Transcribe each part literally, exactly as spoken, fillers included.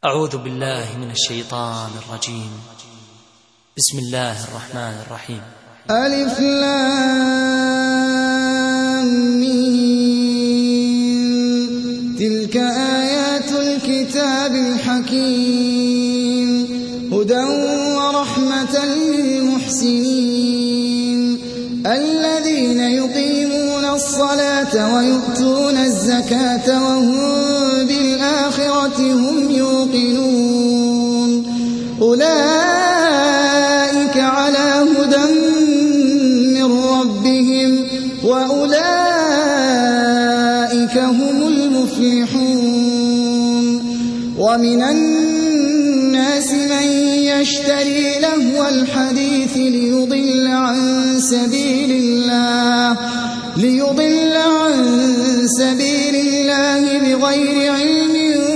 أعوذ بالله من الشيطان الرجيم. بسم الله الرحمن الرحيم. ألف لام ميم. تلك آيات الكتاب الحكيم هدى ورحمة للمحسنين الذين يقيمون الصلاة ويؤتون الزكاة وهم بالآخرة هم يوقنون أولئك على هدى من ربهم وأولئك هم المفلحون. ومن الناس من يشتري لهو الحديث ليضل عن سبيل الله ليضل عن سبيل الله بغير علم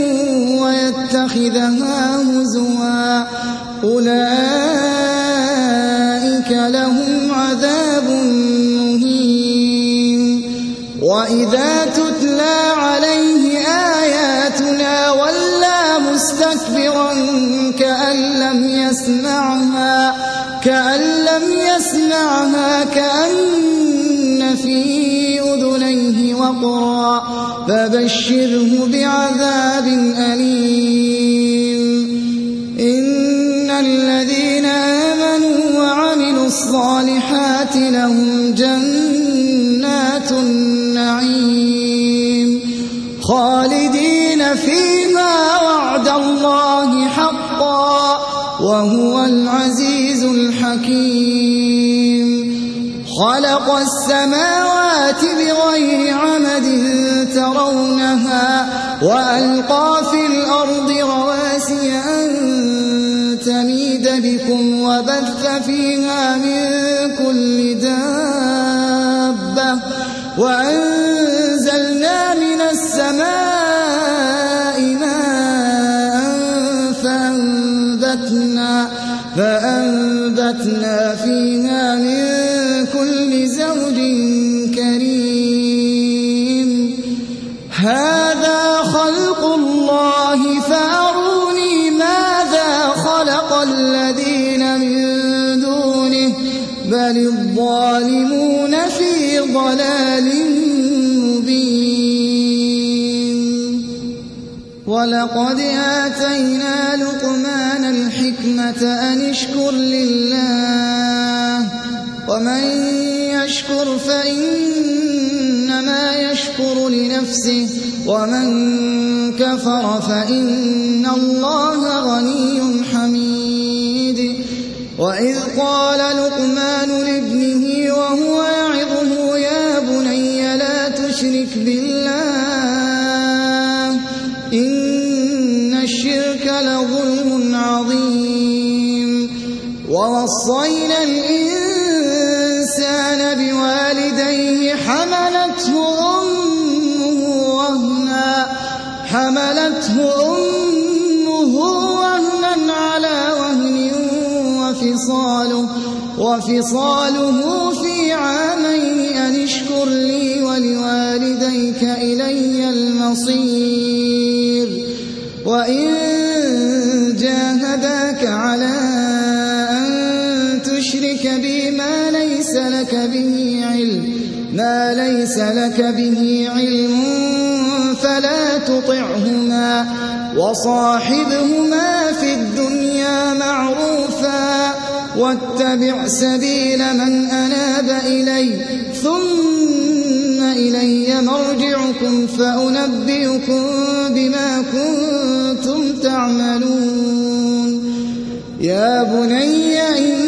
ويتخذها هزوا أولئك لهم عذاب مهين. وإذا تتلى عليه آياتنا ولى مستكبرا كأن لم يسمعها كأن لم يسمعها كأن في أذنيه وقرا فبشره بعذاب أليم. إن الذين آمنوا وعملوا الصالحات لهم جنات النعيم خالدين فيها وعد الله حقا وهو العزيز الحكيم. خلق السماوات بغير عمد ترونها وألقى في الأرض رواسي أن تميد بكم وبث فيها من كل دابة وأنزلنا من السماء ماء فأنبتنا, فأنبتنا فيها من كل زوج كريم. هذا خلق الله فأروني ماذا خلق الذين من دونه بل الظالمون في ضلال مبين. ولقد آتينا لقمان الحكمة أن اشكر لله ومن يشكر فإنما يشكر لنفسه ومن كفر فإن الله غني حميد. وإذ قال لقمان لابنه وهو يعظه يا بني لا تشرك بالله إن الشرك لظلم عظيم. ووصينا الإنسان بوالديه حملته أمه وهنا حملته أمه وهنا على وهن وفصاله وفصاله في عامين أن اشكر لي ولوالديك إلي المصير. وإن جاهداك على أن تشرك بي ما ليس لك به علم ما ليس لك به علم فلا تطعهما وصاحبهما في الدنيا معروفا واتبع سبيل من أناب إلي ثم إلي مرجعكم فأنبئكم بما كنتم تعملون. يا بني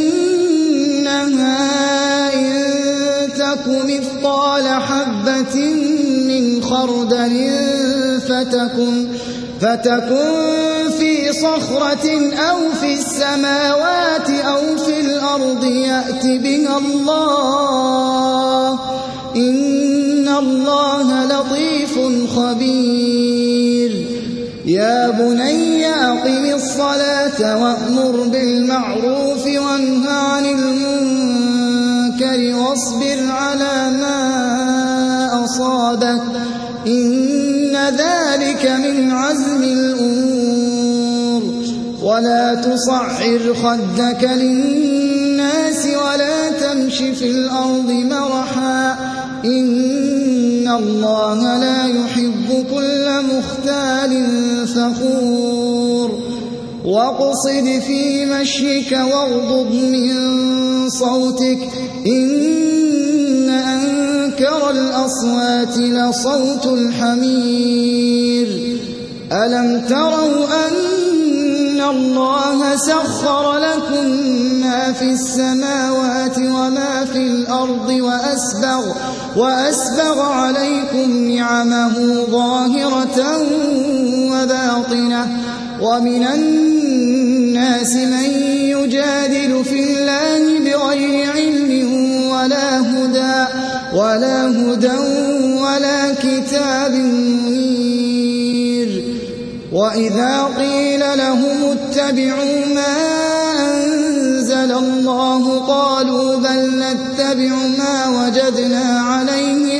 إنها إن تك مثقال حبة من خردل فتكن فتكن في صخرة أو في السماوات أو في الأرض يأت بها الله إن الله لطيف خبير. يا بني أقم الصلاة وأمر بالمعروف وانه عن المنكر واصبر على ما أصابك إن ذلك من عزم الأمور. ولا تصعر خدك للناس ولا تمش في الأرض مرحا إن الله لا يحب كل مختال فخور واقصد في مشيك واغضض من صوتك إن أنكر الأصوات لصوت الحمير ألم تروا أن الله سخر لكم ما في السماوات وما في الأرض وأسبغ, وأسبغ عليكم نعمه ظاهرة وباطنة ومن الناس من يجادل في الله بغير علم ولا هدى ولا هدى ولا كتاب منير وإذا قيل لهم اتبعوا ما أنزل الله قالوا بل نتبع ما وجدنا عليه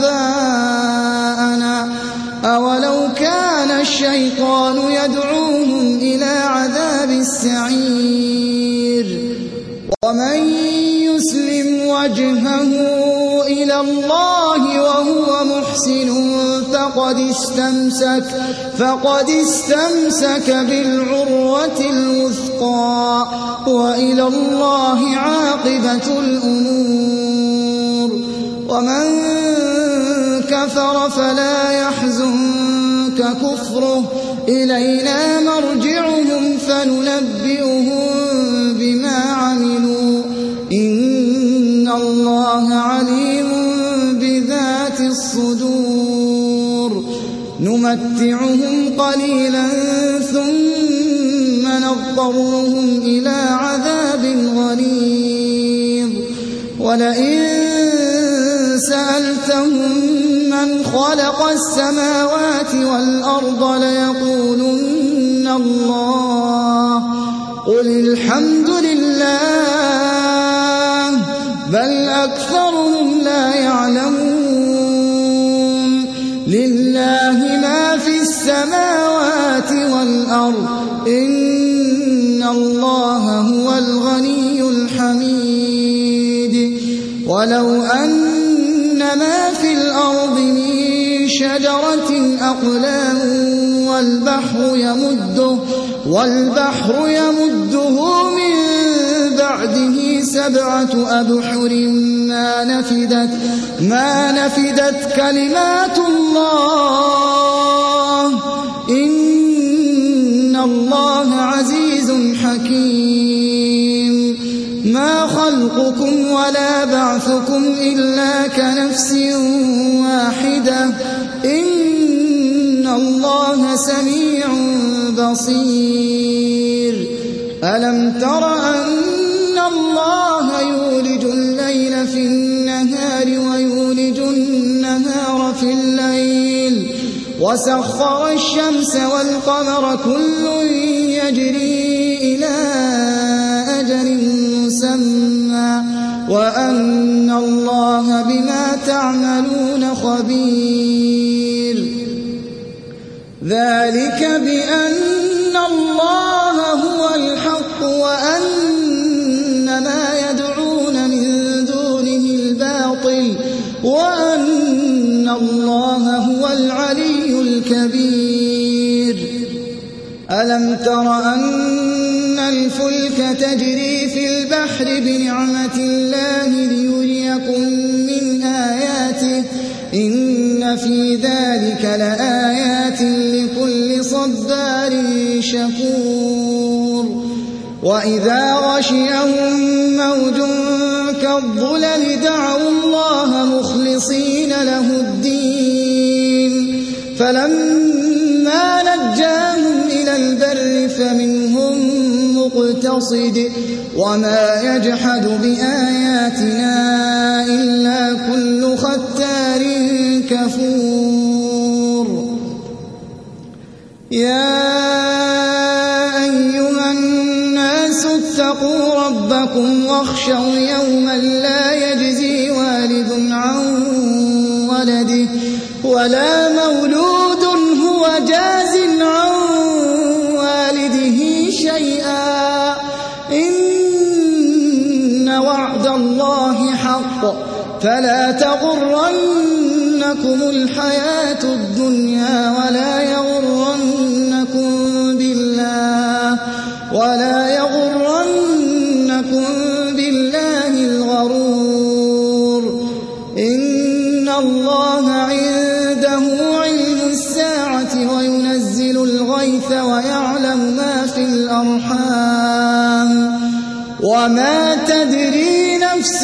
آباءنا أولو كان الشيطان يدعوهم إلى عذاب السعير ومن يسلم وجهه إلى الله وهو محسن فقد استمسك, فقد استمسك بالعروة الوثقى وإلى الله عاقبة الأمور ومن كفر فلا يحزنك كفره إلينا مرجعهم فننبئهم بما عملوا إن الله عليم بذات الصدور نمتعهم قليلا ثم نضطرهم إلى عذاب غليظ ولئن سألتهم من خلق السماوات والأرض ليقولن الله قل الحمد لله بل أكثرهم لا يعلمون لله ما في السماوات والأرض إن الله هو الغني الحميد ولو أن ما في الأرض من شجرة أقلام والبحر يمده, والبحر يمده من بعده سبعة أبحر ما نفدت, ما نفدت كلمات الله إن الله عزيز حكيم ما خلقكم ولا بعثكم إلا كنفس واحدة إن الله سميع بصير ألم تر أن الله يولج الليل في النهار ويولج النهار في الليل وسخر الشمس والقمر كل يجري إلى أجل مسمى وأن الله بما تعملون خبير ذلك بأن الله هو الحق وأن ما يدعون من دونه الباطل وأن الله هو العلي الكبير ألم تر أن الفلك تجري في البحر بنعمة الله ليريكم من آياته إن في ذلك لآيات لكل صبار شكور وإذا غشيهم موج كالظلل دعوا الله مخلصين له الدين فلما نجاهم إلى البر فمنهم مقتصد وما يجحد بآياتنا إلا كل ختار كفور يا أيها الناس اتقوا ربكم واخشوا يوما لا يجزي والد عن ولده ولا مولود هو جاز عن والده شيئا فلا تغرنكم الحياة الدنيا ولا يغرنكم بالله ولا يغرنكم بالله الغرور إن الله عنده علم الساعة وينزل الغيث ويعلم ما في الأرحام وما تدري نفس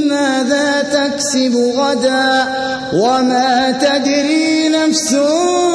ماذا تكسب غدا وما تدري نفس